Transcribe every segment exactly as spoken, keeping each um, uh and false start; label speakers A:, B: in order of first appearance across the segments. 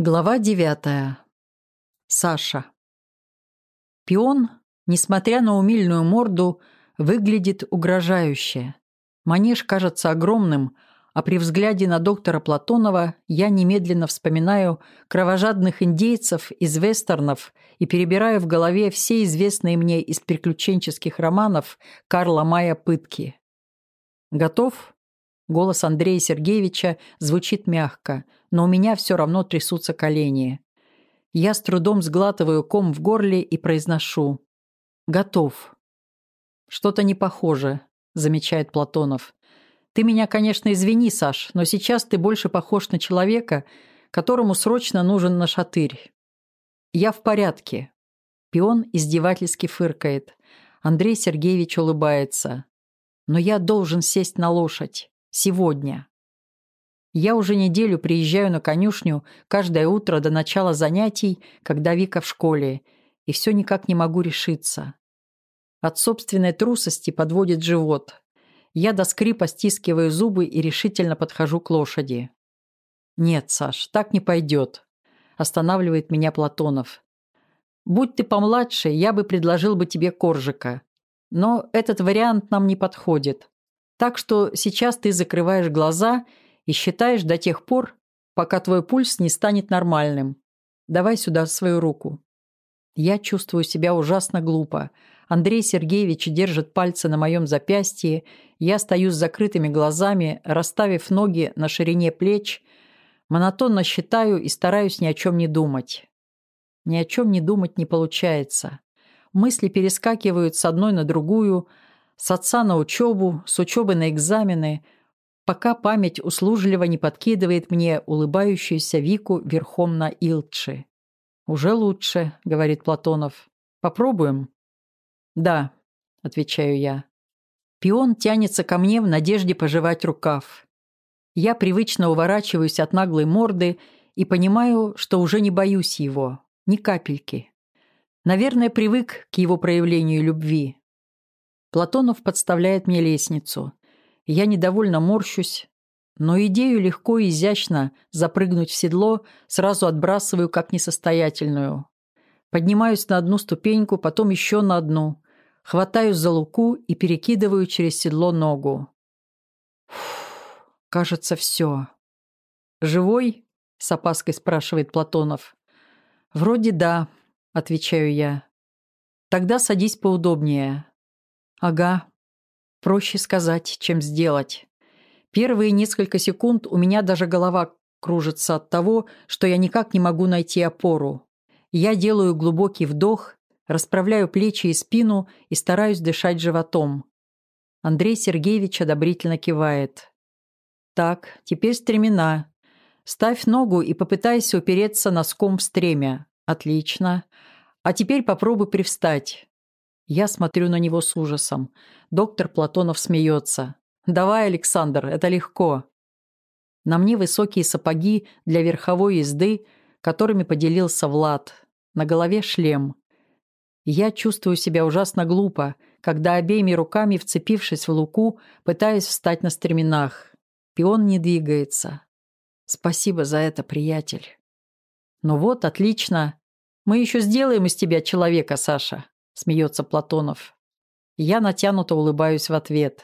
A: Глава девятая. Саша. Пион, несмотря на умильную морду, выглядит угрожающе. Манеж кажется огромным, а при взгляде на доктора Платонова я немедленно вспоминаю кровожадных индейцев из вестернов и перебираю в голове все известные мне из приключенческих романов Карла Мая пытки. «Готов?» Голос Андрея Сергеевича звучит мягко, но у меня все равно трясутся колени. Я с трудом сглатываю ком в горле и произношу: «Готов». «Что-то не похоже», — замечает Платонов. «Ты меня, конечно, извини, Саш, но сейчас ты больше похож на человека, которому срочно нужен нашатырь». «Я в порядке». Пион издевательски фыркает. Андрей Сергеевич улыбается. «Но я должен сесть на лошадь. Сегодня». Я уже неделю приезжаю на конюшню каждое утро до начала занятий, когда Вика в школе, и все никак не могу решиться. От собственной трусости подводит живот. Я до скрипа стискиваю зубы и решительно подхожу к лошади. «Нет, Саш, так не пойдет», – останавливает меня Платонов. «Будь ты помладше, я бы предложил бы тебе коржика. Но этот вариант нам не подходит. Так что сейчас ты закрываешь глаза и считаешь до тех пор, пока твой пульс не станет нормальным. Давай сюда свою руку». Я чувствую себя ужасно глупо. Андрей Сергеевич держит пальцы на моем запястье, я стою с закрытыми глазами, расставив ноги на ширине плеч, монотонно считаю и стараюсь ни о чем не думать. Ни о чем не думать не получается. Мысли перескакивают с одной на другую, с отца на учебу, с учебы на экзамены, пока память услужливо не подкидывает мне улыбающуюся Вику верхом на Илчи. «Уже лучше», — говорит Платонов. «Попробуем?» «Да», — отвечаю я. Пион тянется ко мне в надежде пожевать рукав. Я привычно уворачиваюсь от наглой морды и понимаю, что уже не боюсь его, ни капельки. Наверное, привык к его проявлению любви. Платонов подставляет мне лестницу. Я недовольно морщусь, но идею легко и изящно запрыгнуть в седло сразу отбрасываю как несостоятельную. Поднимаюсь на одну ступеньку, потом еще на одну, хватаюсь за луку и перекидываю через седло ногу. Фух, кажется, все. «Живой?» — с опаской спрашивает Платонов. «Вроде да», — отвечаю я. «Тогда садись поудобнее». «Ага. Проще сказать, чем сделать». Первые несколько секунд у меня даже голова кружится от того, что я никак не могу найти опору. Я делаю глубокий вдох, расправляю плечи и спину и стараюсь дышать животом. Андрей Сергеевич одобрительно кивает. «Так, теперь стремена. Ставь ногу и попытайся упереться носком в стремя. Отлично. А теперь попробуй привстать». Я смотрю на него с ужасом. Доктор Платонов смеется. «Давай, Александр, это легко». На мне высокие сапоги для верховой езды, которыми поделился Влад. На голове шлем. Я чувствую себя ужасно глупо, когда обеими руками, вцепившись в луку, пытаюсь встать на стременах. Пион не двигается. «Спасибо за это, приятель». «Ну вот, отлично. Мы еще сделаем из тебя человека, Саша», — смеется Платонов. Я натянуто улыбаюсь в ответ.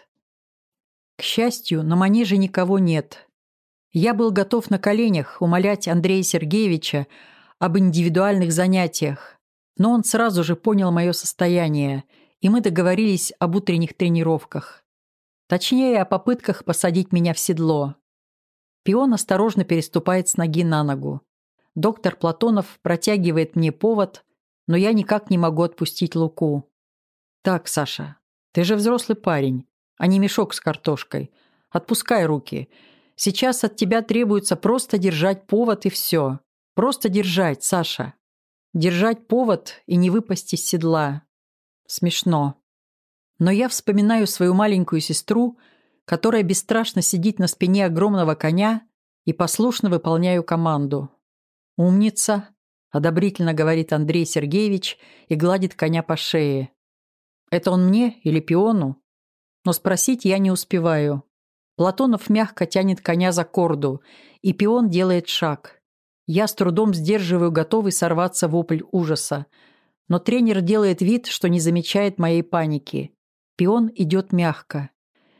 A: К счастью, на манеже никого нет. Я был готов на коленях умолять Андрея Сергеевича об индивидуальных занятиях, но он сразу же понял мое состояние, и мы договорились об утренних тренировках. Точнее, о попытках посадить меня в седло. Пион осторожно переступает с ноги на ногу. Доктор Платонов протягивает мне повод, но я никак не могу отпустить луку. «Так, Саша, ты же взрослый парень, а не мешок с картошкой. Отпускай руки. Сейчас от тебя требуется просто держать повод и все. Просто держать, Саша. Держать повод и не выпасть из седла». Смешно. Но я вспоминаю свою маленькую сестру, которая бесстрашно сидит на спине огромного коня, и послушно выполняю команду. «Умница», — одобрительно говорит Андрей Сергеевич и гладит коня по шее. Это он мне или Пиону? Но спросить я не успеваю. Платонов мягко тянет коня за корду, и Пион делает шаг. Я с трудом сдерживаю готовый сорваться вопль ужаса. Но тренер делает вид, что не замечает моей паники. Пион идет мягко.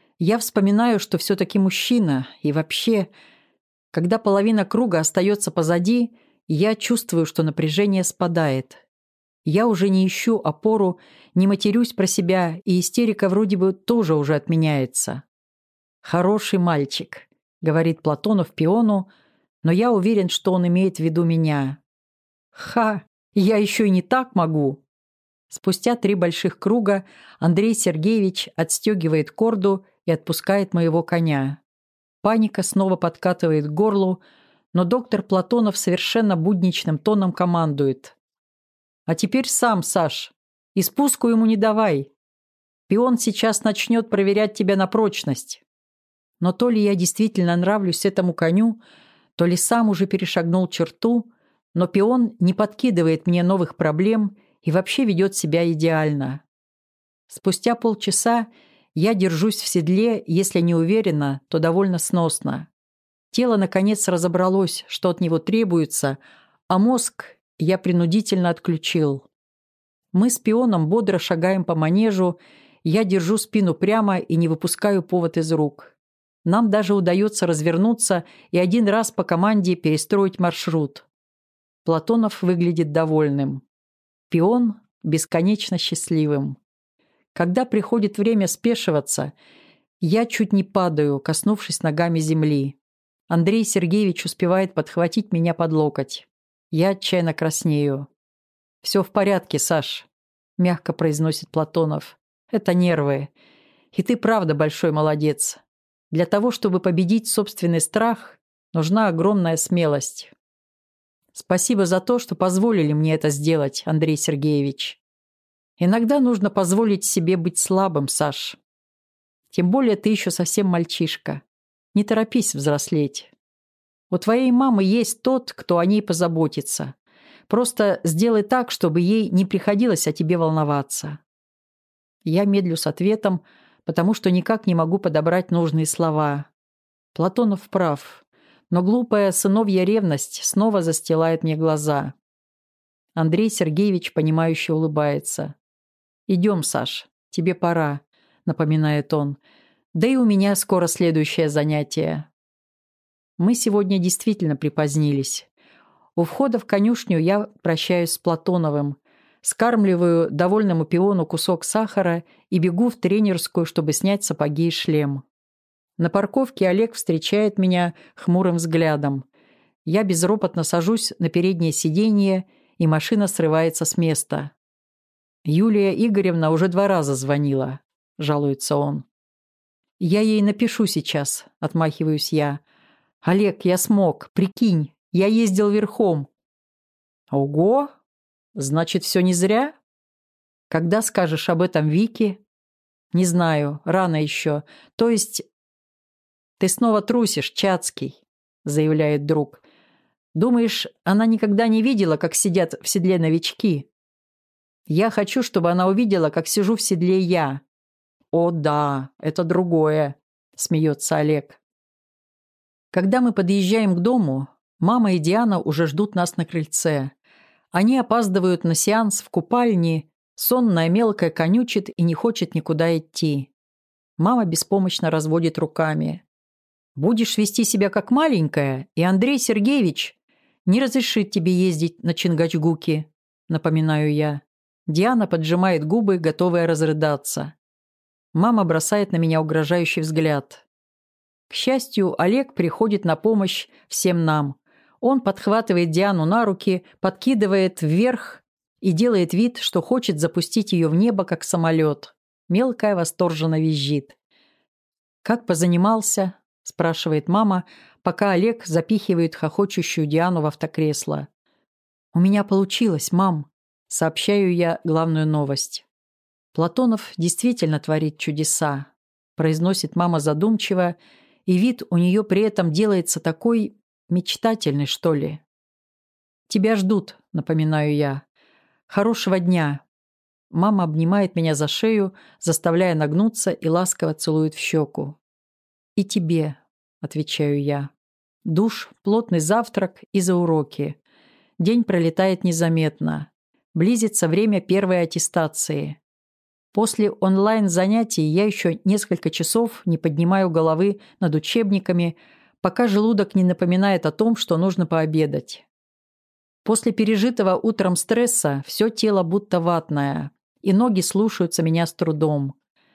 A: Я вспоминаю, что все-таки мужчина, и вообще, когда половина круга остается позади, я чувствую, что напряжение спадает. Я уже не ищу опору, не матерюсь про себя, и истерика вроде бы тоже уже отменяется. «Хороший мальчик», — говорит Платонов Пиону, но я уверен, что он имеет в виду меня. «Ха! Я еще и не так могу!» Спустя три больших круга Андрей Сергеевич отстегивает корду и отпускает моего коня. Паника снова подкатывает к горлу, но доктор Платонов совершенно будничным тоном командует. «А теперь сам, Саш, и спуску ему не давай. Пион сейчас начнет проверять тебя на прочность». Но то ли я действительно нравлюсь этому коню, то ли сам уже перешагнул черту, но Пион не подкидывает мне новых проблем и вообще ведет себя идеально. Спустя полчаса я держусь в седле, если не уверенно, то довольно сносно. Тело, наконец, разобралось, что от него требуется, а мозг я принудительно отключил. Мы с Пионом бодро шагаем по манежу, я держу спину прямо и не выпускаю повод из рук. Нам даже удается развернуться и один раз по команде перестроить маршрут. Платонов выглядит довольным. Пион бесконечно счастливым. Когда приходит время спешиваться, я чуть не падаю, коснувшись ногами земли. Андрей Сергеевич успевает подхватить меня под локоть. Я отчаянно краснею. «Все в порядке, Саш», — мягко произносит Платонов. «Это нервы. И ты правда большой молодец. Для того, чтобы победить собственный страх, нужна огромная смелость. Спасибо за то, что позволили мне это сделать, Андрей Сергеевич. Иногда нужно позволить себе быть слабым, Саш. Тем более ты еще совсем мальчишка. Не торопись взрослеть. У твоей мамы есть тот, кто о ней позаботится. Просто сделай так, чтобы ей не приходилось о тебе волноваться». Я медлю с ответом, потому что никак не могу подобрать нужные слова. Платонов прав, но глупая сыновья ревность снова застилает мне глаза. Андрей Сергеевич, понимающе улыбается. «Идем, Саш, тебе пора», — напоминает он. «Да и у меня скоро следующее занятие». Мы сегодня действительно припозднились. У входа в конюшню я прощаюсь с Платоновым, скармливаю довольному Пиону кусок сахара и бегу в тренерскую, чтобы снять сапоги и шлем. На парковке Олег встречает меня хмурым взглядом. Я безропотно сажусь на переднее сиденье, и машина срывается с места. «Юлия Игоревна уже два раза звонила», — жалуется он. «Я ей напишу сейчас», — отмахиваюсь я. «Олег, я смог, прикинь, я ездил верхом». «Ого! Значит, все не зря? Когда скажешь об этом Вике?» «Не знаю, рано еще. То есть...» «Ты снова трусишь, Чацкий», — заявляет друг. «Думаешь, она никогда не видела, как сидят в седле новички? Я хочу, чтобы она увидела, как сижу в седле я». «О да, это другое», — смеется Олег. Когда мы подъезжаем к дому, мама и Диана уже ждут нас на крыльце. Они опаздывают на сеанс в купальне, сонная мелкая конючит и не хочет никуда идти. Мама беспомощно разводит руками. «Будешь вести себя как маленькая, и Андрей Сергеевич не разрешит тебе ездить на Чингачгуке», напоминаю я. Диана поджимает губы, готовая разрыдаться. Мама бросает на меня угрожающий взгляд. К счастью, Олег приходит на помощь всем нам. Он подхватывает Диану на руки, подкидывает вверх и делает вид, что хочет запустить ее в небо, как самолет. Мелкая восторженно визжит. «Как позанимался?» – спрашивает мама, пока Олег запихивает хохочущую Диану в автокресло. «У меня получилось, мам», – сообщаю я главную новость. «Платонов действительно творит чудеса», – произносит мама задумчиво, и вид у нее при этом делается такой мечтательный, что ли. «Тебя ждут», — напоминаю я. «Хорошего дня». Мама обнимает меня за шею, заставляя нагнуться и ласково целует в щеку. «И тебе», — отвечаю я. Душ, плотный завтрак и за уроки. День пролетает незаметно. Близится время первой аттестации. После онлайн-занятий я еще несколько часов не поднимаю головы над учебниками, пока желудок не напоминает о том, что нужно пообедать. После пережитого утром стресса все тело будто ватное, и ноги слушаются меня с трудом.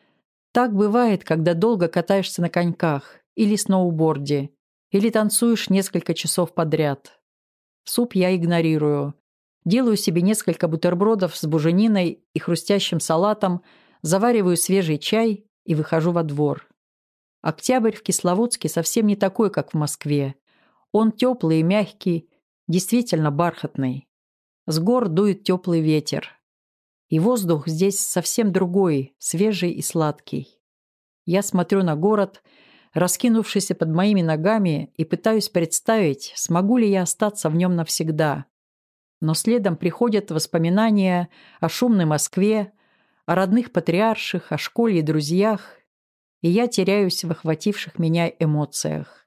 A: Так бывает, когда долго катаешься на коньках или сноуборде, или танцуешь несколько часов подряд. Суп я игнорирую. Делаю себе несколько бутербродов с бужениной и хрустящим салатом, завариваю свежий чай и выхожу во двор. Октябрь в Кисловодске совсем не такой, как в Москве. Он теплый и мягкий, действительно бархатный. С гор дует теплый ветер. И воздух здесь совсем другой, свежий и сладкий. Я смотрю на город, раскинувшийся под моими ногами, и пытаюсь представить, смогу ли я остаться в нем навсегда. Но следом приходят воспоминания о шумной Москве, о родных патриарших, о школе и друзьях, и я теряюсь в охвативших меня эмоциях.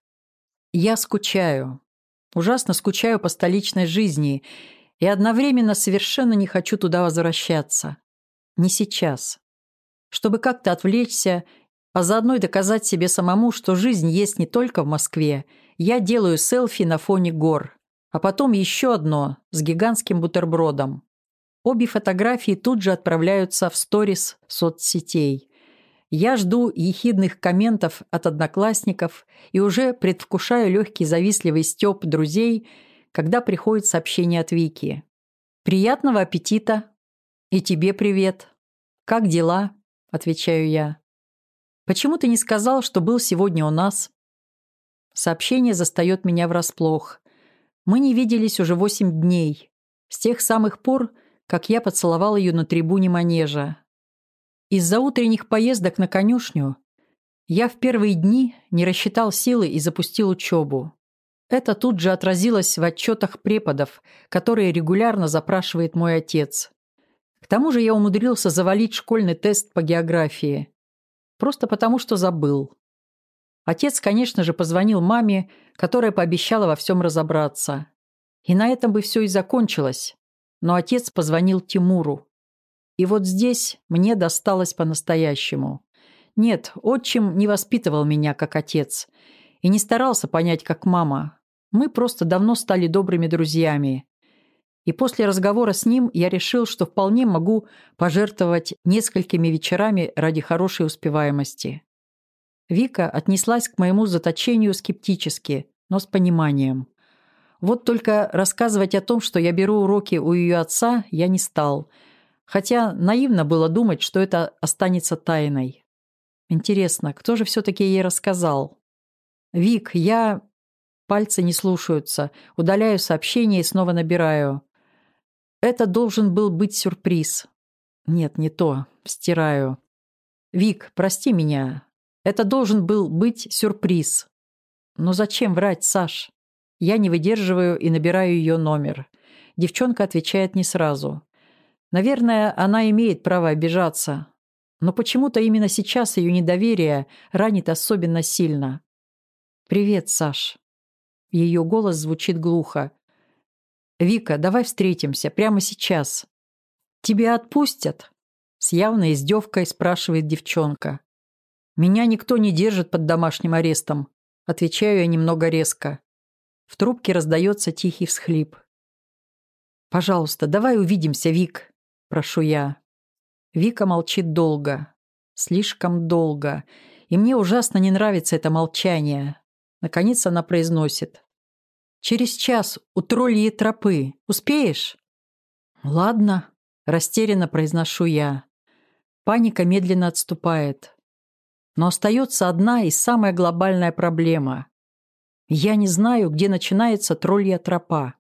A: Я скучаю, ужасно скучаю по столичной жизни и одновременно совершенно не хочу туда возвращаться. Не сейчас. Чтобы как-то отвлечься, а заодно и доказать себе самому, что жизнь есть не только в Москве, я делаю селфи на фоне гор. А потом еще одно с гигантским бутербродом. Обе фотографии тут же отправляются в сторис соцсетей. Я жду ехидных комментов от одноклассников и уже предвкушаю легкий завистливый стёб друзей, когда приходит сообщение от Вики. «Приятного аппетита!» «И тебе привет!» «Как дела?» – отвечаю я. «Почему ты не сказал, что был сегодня у нас?» Сообщение застаёт меня врасплох. Мы не виделись уже восемь дней, с тех самых пор, как я поцеловал ее на трибуне манежа. Из-за утренних поездок на конюшню я в первые дни не рассчитал силы и запустил учебу. Это тут же отразилось в отчетах преподов, которые регулярно запрашивает мой отец. К тому же я умудрился завалить школьный тест по географии. Просто потому, что забыл. Отец, конечно же, позвонил маме, которая пообещала во всем разобраться. И на этом бы все и закончилось. Но отец позвонил Тимуру. И вот здесь мне досталось по-настоящему. Нет, отчим не воспитывал меня как отец. И не старался понять, как мама. Мы просто давно стали добрыми друзьями. И после разговора с ним я решил, что вполне могу пожертвовать несколькими вечерами ради хорошей успеваемости. Вика отнеслась к моему заточению скептически, но с пониманием. Вот только рассказывать о том, что я беру уроки у ее отца, я не стал. Хотя наивно было думать, что это останется тайной. Интересно, кто же все-таки ей рассказал? «Вик, я...» Пальцы не слушаются. Удаляю сообщение и снова набираю. «Это должен был быть сюрприз». Нет, не то. Стираю. «Вик, прости меня. Это должен был быть сюрприз». Но зачем врать, Саш? Я не выдерживаю и набираю ее номер. Девчонка отвечает не сразу. Наверное, она имеет право обижаться. Но почему-то именно сейчас ее недоверие ранит особенно сильно. «Привет, Саш». Ее голос звучит глухо. «Вика, давай встретимся прямо сейчас». «Тебя отпустят?» С явной издевкой спрашивает девчонка. «Меня никто не держит под домашним арестом», отвечаю я немного резко. В трубке раздается тихий всхлип. «Пожалуйста, давай увидимся, Вик», прошу я. Вика молчит долго. Слишком долго. И мне ужасно не нравится это молчание. Наконец она произносит. «Через час у тролльей тропы. Успеешь?» «Ладно», растерянно произношу я. Паника медленно отступает. Но остается одна и самая глобальная проблема. Я не знаю, где начинается троллья тропа.